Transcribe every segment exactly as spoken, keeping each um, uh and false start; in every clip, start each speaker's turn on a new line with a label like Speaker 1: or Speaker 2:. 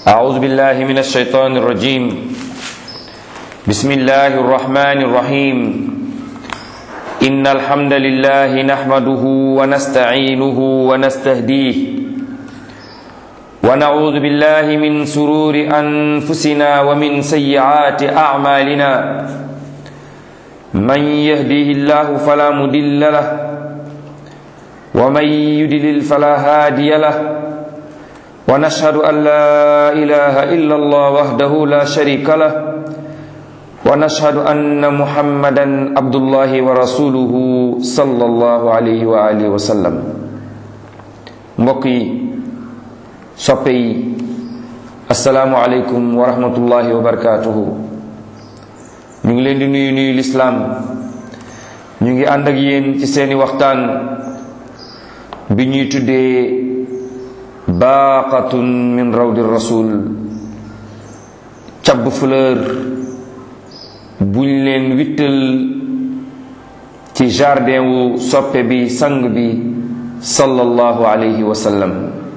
Speaker 1: أعوذ بالله من الشيطان الرجيم بسم الله الرحمن الرحيم إن الحمد لله نحمده ونستعينه ونستهديه ونعوذ بالله من شرور أنفسنا ومن سيئات أعمالنا من يهديه الله فلا مضل له ومن يضلل فلا هادي له ونشهد أن لا إله إلا الله وحده لا شريك له ونشهد أن محمدا عبد الله ورسوله صلى الله عليه وآله وسلم mbokk yi soppe yi assalaamu aleykum wa rahmatullahi wa barakatuhu ñu ngi leen di nuyu nuyu lislaam ñu ngi ànd ak yéen ci seeni waxtaan bi ñuy tuddee baaqatun min rawdi rasul cabb fleur buñ leen wittal ci jardin wu soppe bi sang bi sallallahu alayhi wa sallam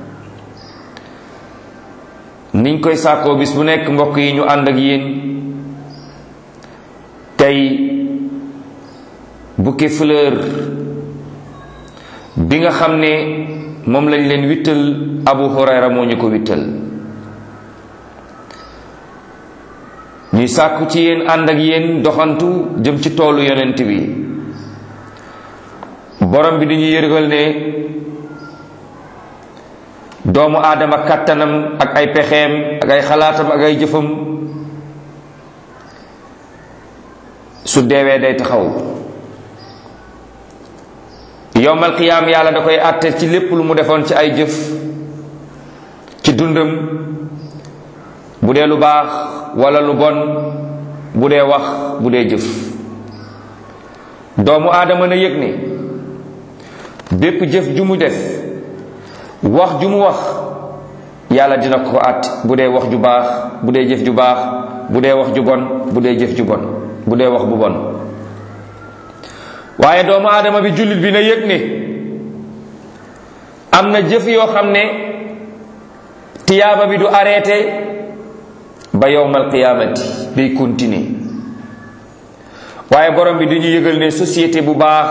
Speaker 1: niñ koy sàkkoo bis bu nekk mbokk yi ñu ànd ak yéen tey bouquet fleur bi nga xam ne moom lañ leen wittal Abu Hurayra moo ñu ko wittal ñuy sàkku ci yéen ànd ak yéen doxantu jëm ci toolu yonent bi borom bi dañuy yërgal ne doomu aadama kàttanam ak ay pexeem ak ay xalaatam ak ay jëfam su deewee day taxaw yowmal qiyaam yàlla da koy àtte ci lépp lu mu defoon ci ay jëf ci dundam bu dee lu baax wala lu bon bu dee wax bu dee jëf doomu aadama na yëg ne bépp jëf ju mu def wax ju mu wax yàlla dina ko àtte bu dee wax ju baax bu dee jëf ju baax bu dee wax ju bon bu dee jëf ju bon bu dee wax bu bon waaye doomu aadama bi jullit bi na yëg ne am na jëf yoo xam ne tiyaaba bi du arrêté ba yowmal qiyaamati day continuer waaye borom bi dañuy yëgal ne société bu baax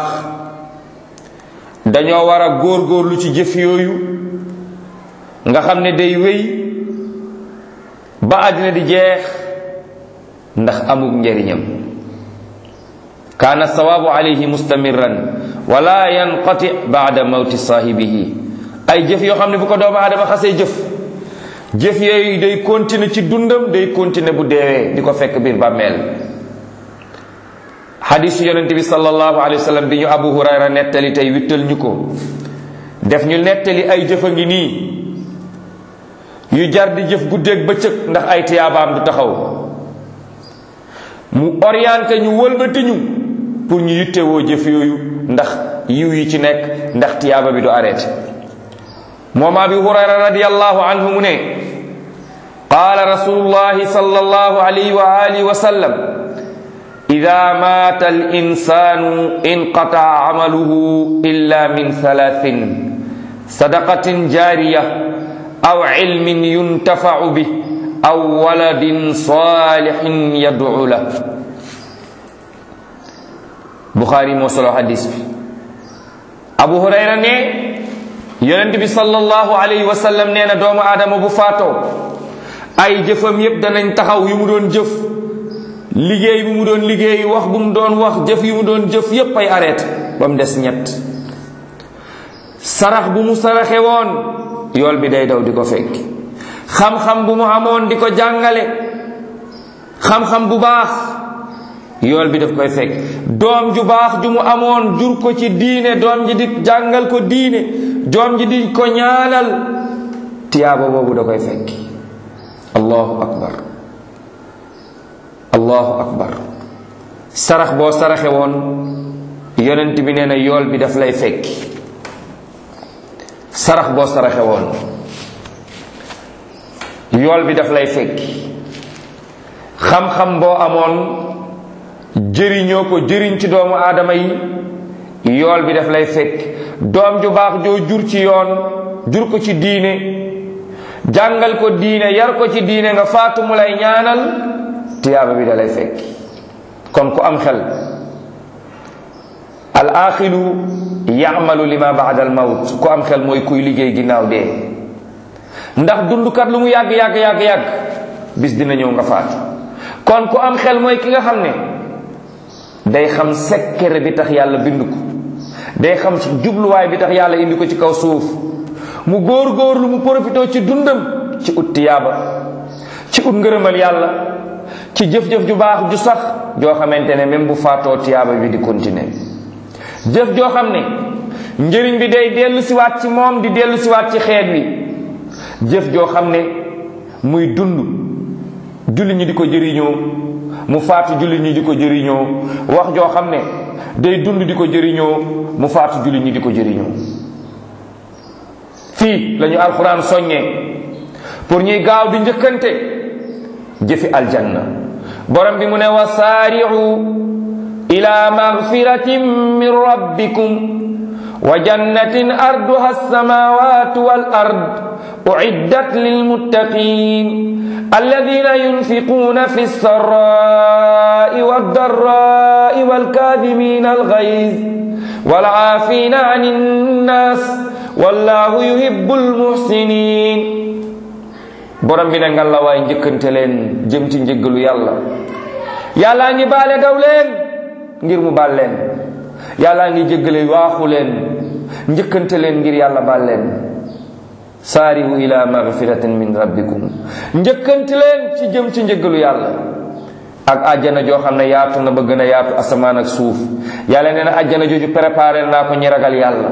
Speaker 1: dañoo war a góorgóorlu ci jëf yooyu nga xam ne day wéy ba àddina di jeex ndax amul njariñam kaana sawaabu alayhi mustamirran wala yanqati baada mawti saahibihi ay jëf yoo xam ne bu ko doomu aadama xasee jëf jëf yooyu day continuer ci dundam day continuer bu deewee di ko fekk biir bàmmeel xadiisu yonente bi sallallahu alayhi wa sallam bi ñu Abu Hurayra nettali tey wittal ñu ko def ñu nettali ay jëf a ngi nii yu jar di jëf guddeeg bëccëg ndax ay tiyaabaam du taxaw mu orienté ñu wëlbati ñu pour ñu yittewoo jëf yooyu ndax yiw yi ci nekk ndax tiyaaba bi du arrêté moom Abi Hurayra radiyallahu anhu mu ne qaala rasulullahi sallallahu alayhi wa alihi wa sallam ida maata al insanu inqataa amaluhu illa min thalathin sadaqatin jaariya aw ilmin yuntafau bih aw waladin salihin yad'u la Bukhari moo solo hadis bi Abu Hurayra ne yonent bi sallallahu alayhi wa sallam nee na doomu aadama bu faatoo ay jëfam yépp danañ taxaw yu mu doon jëf liggéey bu mu doon liggéey wax bu mu doon wax jëf yu mu doon jëf yépp ay arrêté ba mu des ñett sarax bu mu saraxe woon yool bi day daw di ko fekk xam-xam bu mu amoon di ko jàngale xam-xam bu baax yool bi daf koy fekk doom ju baax ju mu amoon jur ko ci diine doom ji di jàngal ko diine doom ji di ko ñaanal tiyaaba boobu da koy fekk allahu akbar allahu akbar sarax boo saraxe woon yonent bi nee na yool bi daf lay fekk sarax boo saraxe woon yool bi daf lay fekk xam-xam boo amoon jëriñoo ko jëriñ ci doomu aadama yi yool bi daf lay fekk doom ju baax joo jur ci yoon jur ko ci diine jàngal ko diine yar ko ci diine nga faatu mu lay ñaanal tiyaaba bi da lay fekki. kon ku am xel al axilu ya'malu lima ba'da al mawt, ku am xel mooy kuy liggéey ginnaaw dee. ndax dundkat lu mu yàgg yàgg yàgg yàgg bis dina ñëw nga faatu. kon ku am xel mooy ki nga xam ne day xam secret bi tax yàlla bind ko, day xam ci jubluwaay bi tax yàlla indi ko ci kaw suuf, mu góor góor lu mu profitoo ci dundam ci ut tiyaaba, ci ut ngërëmal yàlla, ci jëf-jëf ju baax ju sax joo xamante ne même bu faatoo tiyaaba bi di continuer. jëf joo xam ne njëriñ bi day dellu siwaat ci moom di dellu siwaat ci xeet wi. jëf joo xam ne muy dund julli ñi di ko jëriñoo, mu faatu julli ñi di ko jëriñoo. wax joo xam ne day dund di ko jëriñoo, mu faatu julli ñi di ko jëriñoo. fii lañu alxuraan soññee pour ñuy gaaw di njëkkante jëfi aljanna. borom bi mu ne wa saari'u ila magfiratin min rabbikum wa jannatin arduha as-samawati wal ard u'iddat lil muttaqin alladhina yunfiquna fi as-sarra'i wad dharra'i wal kadhimina al ghayz wal 'afina 'anil nas wallahu yuhibbul muhsinin. borom bi ne ngal la waay njëkkante leen jëm ci njëggalu yàlla. yàllaa ngi baale daw leen ngir mu baal leen. yàllaa ngi jéggale waaxu leen njëkkante leen ngir yàlla baal leen. saari'u ila magfiratin min rabbikum, njëkkante leen ci jëm ci njëggalu yàlla ak àjjana joo xam ne yaatu na ba gën a yaatu asamaan ak suuf. yàlla nee na àjjana jooju préparé naa ko ñi ragal yàlla.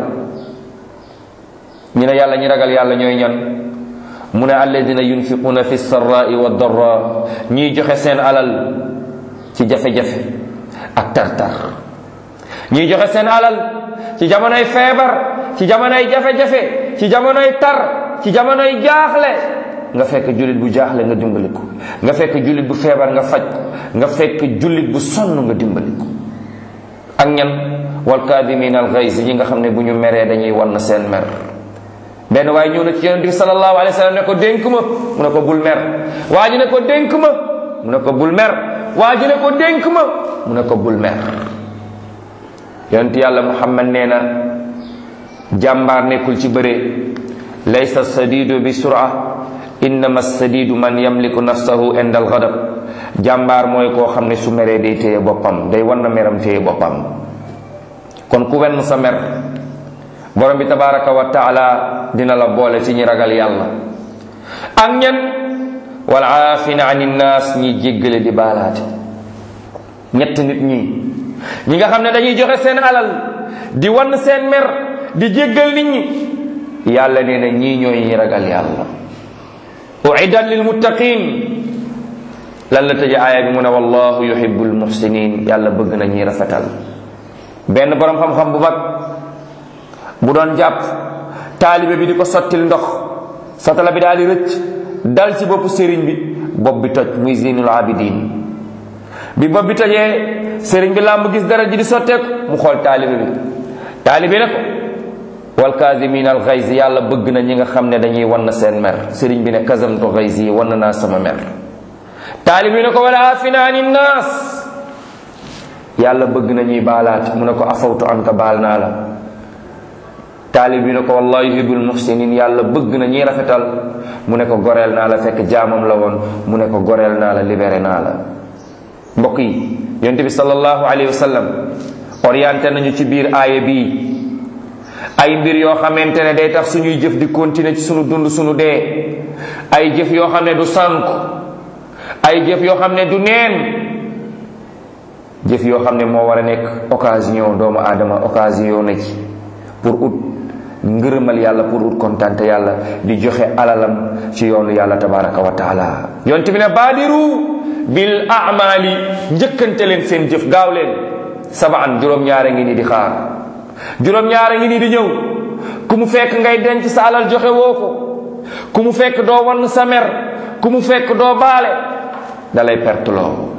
Speaker 1: ñu ne yàlla ñi ragal yàlla ñooy ñan? mu ne alladina yunfiquna fi sarra'i wa darra, ñiy joxe seen alal ci jafe-jafe ak tartar. ñiy joxe seen alal ci jamonoy feebar, ci jamonoy jafe-jafe, ci jamonoy tar, ci jamonoy jaaxle. nga fekk jullit bu jaaxle nga dimbali ko, nga fekk jullit bu feebar nga faj ko, nga fekk jullit bu sonn nga dimbali ko. ak ñan? wal kaadimiina al ghayz, ñi nga xam ne bu ñu meree dañuy wan seen mer. benn waaye ñëw na ci yonent bi sallallahu alayhi wa sallam ne ko dénk ma, mu ne ko bul mer. waa ji ne ko dénk ma, mu ne ko bul mer. waa ji ne ko dénk ma, mu ne ko bul mer. yonent yàlla Muhammad nee na jàmbaar nekkul ci bëre. laysa sadidu bi sura, innama sadidu man yamliku nafsahu inda al-ghadab. jàmbaar mooy koo xam ne su meree day téye boppam, day wan na meram téye boppam. kon ku wenn sa mer, borom bi tabaraka wa taala dina la boole ci ñi ragal yàlla. ak ñan? wal aafina anin naas, ñi jéggale di baalaate. ñett nit ñi ñi nga xam ne dañuy joxe seen alal di wan seen mer di jéggal nit ñi, yàlla nee na ñii ñooy ñi ragal yàlla. u'iddat lil muttaqin. lan la tëje aaya bi mu ne wallahu yuhibbul muhsinin, yàlla bëgg na ñi rafetal. benn borom xam-xam bu mag bu doon jàpp, taalibe bi di ko sottil ndox, satala bi daal di rëcc dal ci boppu sëriñ bi, bopp bi toj, muy Zinul Abidin. bi bopp bi tojee sëriñ bi làmb gis dara ji di sotteeku, mu xool taalibe bi. taalibe ne ko wal kaazimiina al ghayz, yàlla bëgg na ñi nga xam ne dañuy wan seen mer. sëriñ bi ne kazamtu ghayzi, wan naa sama mer. taalibe bi ne ko wal aafina anin naas, yàlla bëgg na ñuy baalaat, mu ne ko afawtu anka, baal naa la. taalib bi ne ko wallahu yuhibbul muhsinin, yàlla bëgg na ñuy rafetal, mu ne ko goreel naa la, fekk jaamam la woon, mu ne ko goreel naa la, libéré naa la. mbokk yi, yonent bi sallallahu alayhi wa sallam orienté nañu ci biir aaya bii ay mbir yoo xamante ne day tax suñuy jëf di continuer ci suñu dund suñu dee. ay jëf yoo xam ne du sànk, ay jëf yoo xam ne du neen, jëf yoo xam ne moo war a nekk occasion doomu aadama, occasion na ci pour ut ngërëmal yàlla, pour ut kontante yàlla, di joxe alalam ci yoonu yàlla tabaraka wa taala. yonent bi ne baadiru bil a'mali, njëkkante leen seen jëf, gaaw leen. sabaan, juróom-ñaara ngi ni di xaar, juróom-ñaara ngi ni di ñëw. ku mu fekk ngay denc sa alal joxe woo ko, ku mu fekk doo wan sa mer, ku mu fekk doo baale, dalay perte loo.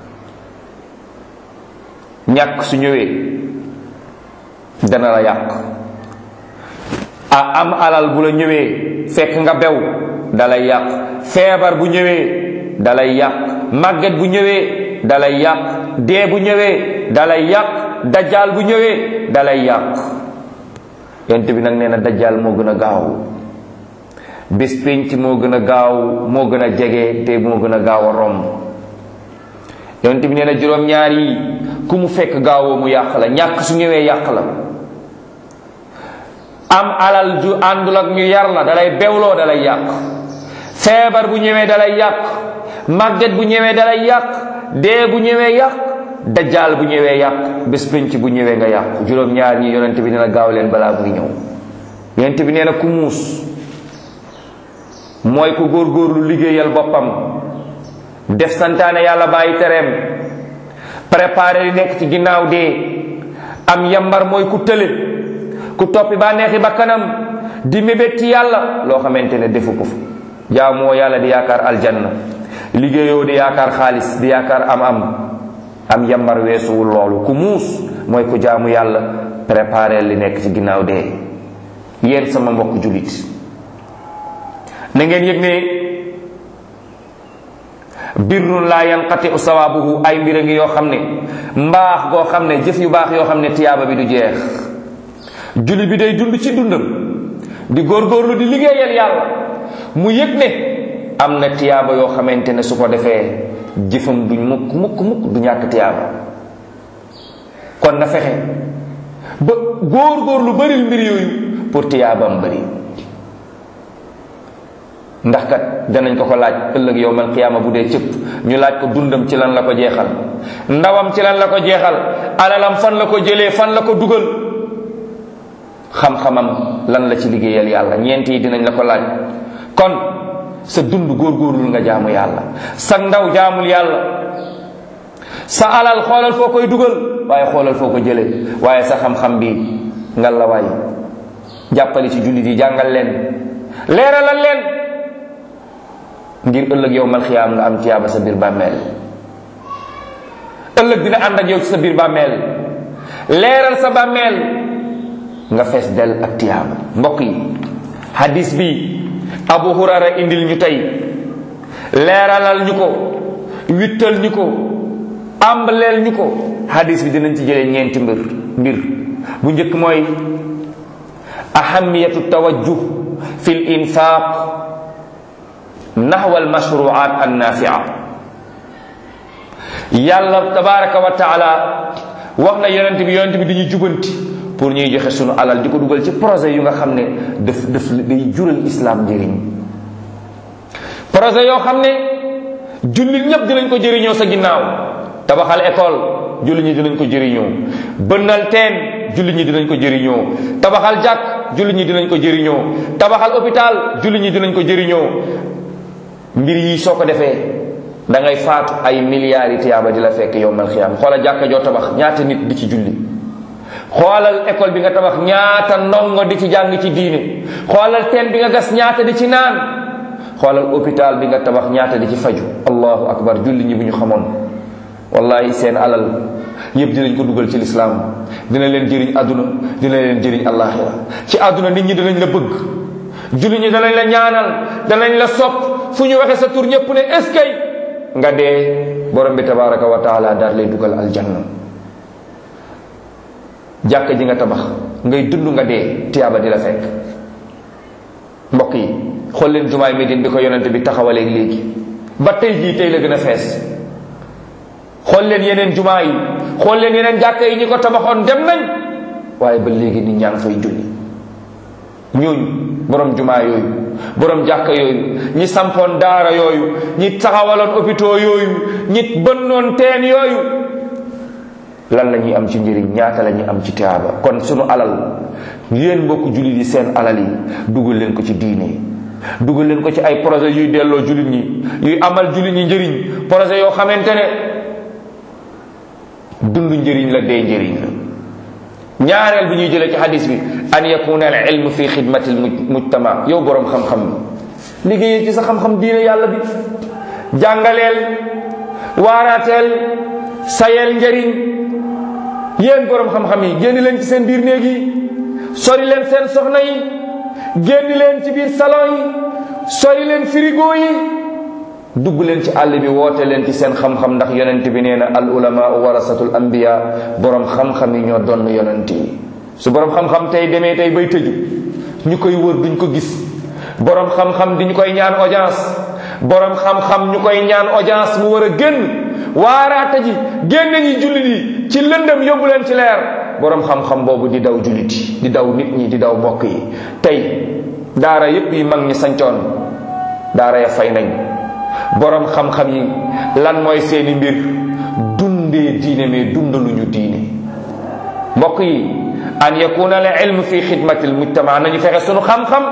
Speaker 1: ñàkk su ñëwee dana la yàq. a am alal bu la ñëwee fekk nga bew dalay yàq, feebar bu ñëwee dalay yàq, màgget bu ñëwee dalay yàq, dee bu ñëwee dalay yàq, dajjaal bu ñëwee dalay yàq. yonent bi nag nee na dajjaal moo gën a gaaw, bés pénc moo gën a gaaw, moo gën a jege te moo gën a gaaw a romb. yonent bi nee na juróom-ñaar yi ku mu fekk gaawoo mu yàq la. ñàkk su ñëwee yàq la, am alal ju àndul ak ñu yar la dalay bewloo, dalay yàq. feebar bu ñëwee dalay yàq, màgget bu ñëwee dalay yàq, dee bu ñëwee yàq, dajjaal bu ñëwee yàq, bés pénc bu ñëwee nga yàq. juróom-ñaar ñi yonent bi nee na gaaw leen balaa muy ñëw. yonent bi nee na ku muus mooy ku góorgóorlu liggéeyal boppam, def santaane yàlla bàyyi tereem, préparé li nekk ci ginnaaw dee. am yambar mooy ku tële, ku toppi ba neexi ba kanam di mébét ci yàlla loo xamante ne defu ko fa. jaamoo yàlla di yaakaar aljanna, liggéeyoo di yaakaar xaalis, di yaakaar am am am yambar weesuwul loolu. ku muus mooy ku jaamu yàlla préparé li nekk ci ginnaaw dee. yéen sama mbokk jullit, na ngeen yëg ne birrun laa yanqati u sawaabuhu, ay mbir a ngi yoo xam ne mbaax goo xam ne, jëf yu baax yoo xam ne tiyaaba bi du jeex. jullit bi day dund ci dundam di góorgóorlu di liggéeyal yàlla, mu yëg ne am na tiyaaba yoo xamante ne su ko defee jëfam duñ mukk mukk mukk du ñàkk tiyaaba. kon na fexe ba góorgóorlu bëril mbir yooyu pour tiyaabam bëri. ndax kat danañ ko ko laaj ëllëg yowmal qiyaama bu dee cëpp, ñu laaj ko dundam ci lan la ko jeexal, ndawam ci lan la ko jeexal, alalam fan la ko jëlee, fan la ko dugal, xam-xamam lan la ci liggéeyal yàlla. ñeent yi dinañ la ko laaj. kon sa dund góorgóorlul nga jaamu yàlla, sa ndaw jaamul yàlla, sa alal xoolal foo koy dugal waaye xoolal foo ko jëlee, waaye sa xam-xam bi nga la waay jàppale ci jullit yi, jàngal leen, leeralal leen, ngir ëllëg yow mal xiyaam nga am tiyaaba sa biir bàmmeel. ëllëg dina ànd ak yow ci sa biir bàmmeel, leeral sa bàmmeel, nga fees del ak tiyaaba. mbokk yi, hadis bi Abu Hurayra indil ñu tey, leeralal ñu ko, wittal ñu ko, ambaleel ñu ko. hadis bi dinañ ci jëlee ñeenti mbir mbir bu njëkk mooy ahamiyatu tawajjuh fi l infaq nahwa al mashru'at an nafi'a. yàlla tabaraka wa taala wax na yonent bi yonent bi dañuy jubanti pour ñuy joxe sunu alal di ko dugal ci projet yu nga xam ne daf daf day jural islam njëriñ. projet yoo xam ne jullit ñëpp dinañ ko jëriñoo sa ginnaaw. tabaxal école, jullit ñi dinañ ko jëriñoo. bënnal teen, jullit ñi dinañ ko jëriñoo. tabaxal jàkk, jullit ñi dinañ ko jëriñoo. tabaxal hôpital, jullit ñi dinañ ko jëriñoo. mbir yi soo ko defee da ngay faatu ay milliards yi tiyaaba di la fekk yowmal xiyaam. xoolal jàkka joo tabax ñaata nit di ci julli, xoolal école bi nga tabax ñaata ndongo di ci jàng ci diine, xoolal teen bi nga gas ñaata di ci naan, xoolal hôpital bi nga tabax ñaata di ci faju. allahu akbar. julli ñi bu ñu xamoon wallahi seen alal yëpp dinañ ko dugal ci lislaam, dina leen jëriñ àdduna, dina leen jëriñ àllaaxira. ci àdduna nit ñi dinañ la bëgg, julli ñi danañ la ñaanal, danañ la sopp, fu ñu waxee sa tur ñëpp ne est-ce que nga dee borom bi tabaraka wa taala daal lay dugal aljanna. jàkka ji nga tabax ngay dund nga dee tiyaaba di la fekk. mbokk yi, xool leen jumaay Médine bi ko yonente bi taxawalee léegi ba tey jii tey la gën a fees. xool leen yeneen jumaa yi, xool leen yeneen jàkka yi ñi ko tabaxoon dem nañ, waaye ba léegi nit ñaa ngi fay julli. ñooñu borom jumaa yooyu, borom jàkka yooyu, ñi sampoon daara yooyu, ñi taxawaloon hôpitaux yooyu, ñi bënnoon teen yooyu, lan la ñuy am ci njëriñ, ñaata la ñuy am ci tiyaaba. kon sunu alal, yéen mbokk jullit yi, seen alal yi dugal leen ko ci diine, dugal leen ko ci ay projet yuy delloo jullit ñi, yuy amal jullit ñi njëriñ, projet yoo xamante ne dund njëriñ la, dee njëriñ la. ñaareel bi ñuy jëlee ci hadis bi, an yakuna al ilmu fi xidmati al mujtama. yow boroom xam-xam bi, liggéeyee ci sa xam-xam diine yàlla bi, jàngaleel, waaraateel, sayeel njëriñ. yéen boroom xam-xam yi génn leen ci seen biir néeg yi, sori leen seen soxna yi, génn leen ci biir salon yi, sori leen frigo yi, dugg leen ci àll bi woote leen ci seen xam-xam, ndax yonent bi nee na al ulama warasatul anbiya, borom xam-xam yi ñoo doon yonent yi. su borom xam-xam tey demee tey bay tëju, ñu koy wër duñ ko gis, borom xam-xam di ñu koy ñaan audience, borom xam-xam ñu koy ñaan audience mu war a génn waaraata ji génn ñi jullit yi ci lëndëm yóbbu leen ci leer, borom xam-xam boobu di daw jullit yi, di daw nit ñi, di daw mbokk yi. tey daara yépp yi mag ñi sancoon, daara ya fay nañ. borom xam-xam yi lan mooy seeni mbir? dundee diine mais dundaluñu diine. mbokk yi, an yakuna al ilm fi xidmati al mujtama, nañu fexe suñu xam-xam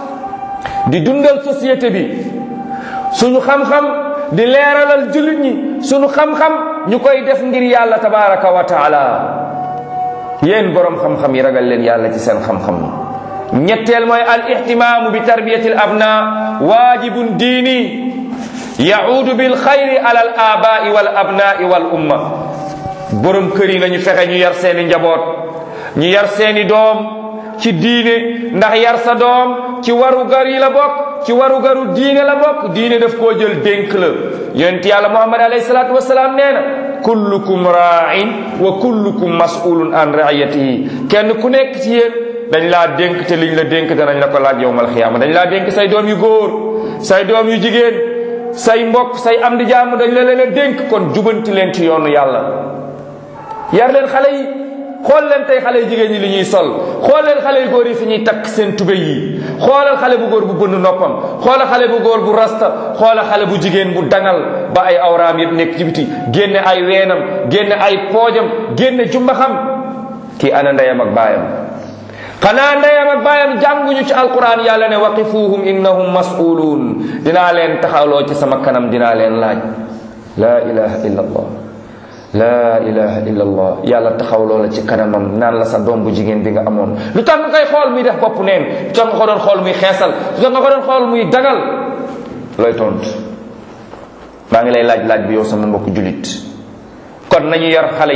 Speaker 1: di dundal société bi, suñu xam-xam di leeralal jullit ñi, suñu xam-xam ñu koy def ngir yàlla tabaraka wa taala. yéen borom xam-xam yi ragal leen yàlla ci seen xam-xam. ñetteel mooy al ihtimaamu bi tarbiyati al abna, waajibun diini yaudu bil xayri ala al abaai wal abnaai wal umma. borom kër yi nañu fexe ñu yar seeni njaboot, ñu yar seeni doom ci diine, ndax yar sa doom ci waru gar yi la bokk, ci waru garu diine la bokk. diine daf koo jël dénk la. yonent yàlla muhammad alayhi salaatu wasalaam nee na kullukum ra'in wa kullukum mas'ulun an ra'iyatihi. kenn ku nekk ci yéen dañ laa dénk, te liñ la dénk danañ la ko laaj yawmal xiyaama. dañ laa dénk say doom yu góor, say doom yu jigéen, say mbokk, say am di jàmm, dañ la leen a dénk. kon jubanti leen ci yoonu yàlla, yar leen xale yi. xool leen tey xale yu jigéen ñi li ñuy sol, xool leen xale yu góor yi fi ñuy takk seen tubéy yi, xoolal xale bu góor bu bënn noppam, xoolal xale bu góor bu rasta, xoolal xale bu jigéen bu dangal ba ay awraam yëpp nekk ci biti, génne ay weenam, génne ay poojam, génne jumbaxam. kii ana ndeyam ak baayam? xanaa ndeyam ak baayam jànguñu ci alquran? yàlla ne waqifuhum innahum mas'uluun, dinaa leen taxawloo ci sama kanam, dinaa leen laaj. la ilaha illa allah, la ilaha illa allah. yàlla taxaw loola ci kanamam naan la sa doom bu jigéen bi nga amoon, lu tax nga koy xool muy def bopp neen? lu tax nga ko doon xool muy xeesal? lu tax nga ko doon xool muy dagal? looy tontu? maa ngi lay laaj laaj bi yow sama mbokk julit. kon nañu yar xale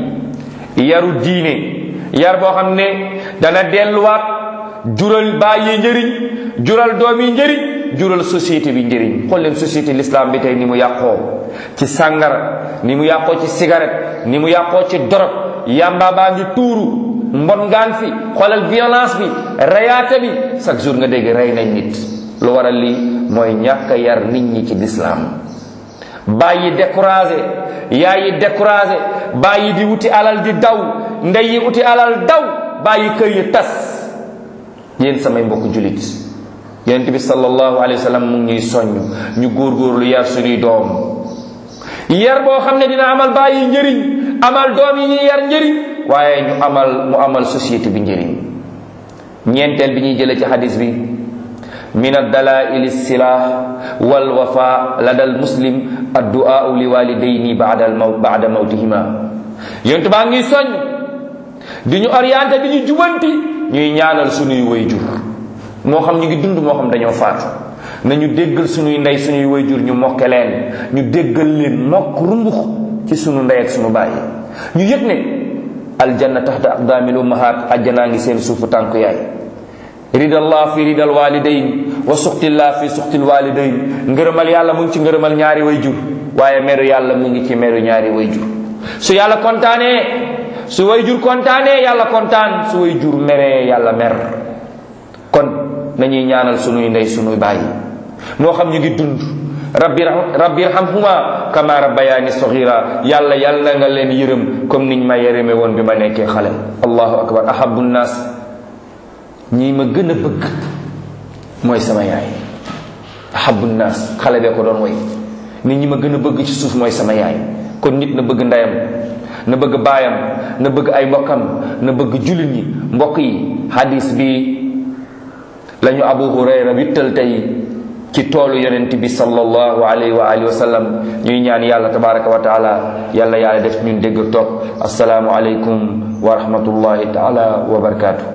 Speaker 1: yi yaru diine, yar boo xam ne dana delluwaat jural bàyyi njëriñ, jural doom yi njëriñ, jural société bi njëriñ. xool leen société l'islam bi tey ni mu yàqoo ci sàngara, ni mu yàqoo ci cigarette, ni mu yàqoo ci dorog, yamba baa ngi tuuru, mbon ngaan fi. xoolal violence bi, reyaate bi, chaque jour nga dégg rey nañ nit. lu waral lii mooy ñàkk a yar nit ñi ci l'islam. bàyyi découragé, yaay yi découragé, bàyyi di wuti alal di daw, ndey yi wuti alal daw, bàyyi kër yi tas. yéen samay mbokk julit, yonent bi sallallahu alayhi wa sallam mu ngi ñuy soññ ñu góorgóorlu yar suñuy doom, yar boo xam ne dina amal bàyyi njëriñ, amal doom yi ñuy yar njëriñ, waaye ñu amal mu amal société bi njëriñ. ñeenteel bi ñuy jëlee ci hadis bi, min ad-dalaa'il as-silah wal wafa lada al muslim ad-du'a li walidayni ba'da al mawt ba'da mawtihima. yonent baa ngi soññ di ñu orienté, di ñu jubanti ñuy ñaanal suñuy wayjur, moo xam ñu ngi dund moo xam dañoo faatu. nañu déggal suñuy ndey suñuy wayjur, ñu mokke leen, ñu déggal leen mokk rumbux ci suñu ndey ak suñu baay. ñu yëg ne aljanna tahta aqdamil ummahat, ajjanaa ngi seen suufu tànku yaay. ridallah fi ridal walidayn wa suxtillah fi suxtil walidayn. ngërëmal yàlla mu ngi ci ngërëmal ñaari wayjur, waaye meru yàlla mu ngi ci meru ñaari wayjur. su yàlla kontaanee, su wayjur kontaanee yàlla kontaan, su wayjur meree yàlla mer. kon nañuy ñaanal sunuy ndey sunuy baay, moo xam ñu ngi dund. rabbi rabbi irhamhuma kama rabbayani saghira. yàlla yàlla nga leen yërëm comme niñ ma yërëme woon bi ma nekkee xale. allahu akbar. ahabbu nnaas, ñi ma gën a bëgg mooy sama yaay. ahabbu nnaas, xale bee ko doon way, nit ñi ma gën a bëgg ci suuf mooy sama yaay. kon nit na bëgg ndeyam, na bëgg baayam, na bëgg ay mbokkam, na bëgg jullit ñi. mbokk yi, hadis bi lañu Abu Hurayra wittal tey ci toolu yonent bi sallallahu alayhi wa alihi wa sallam. ñuy ñaan yàlla tabaraka wa taala, yàlla yàlla def ñun dégg topp. assalaamu alaykum wa rahmatullahi taala wa barakatuh.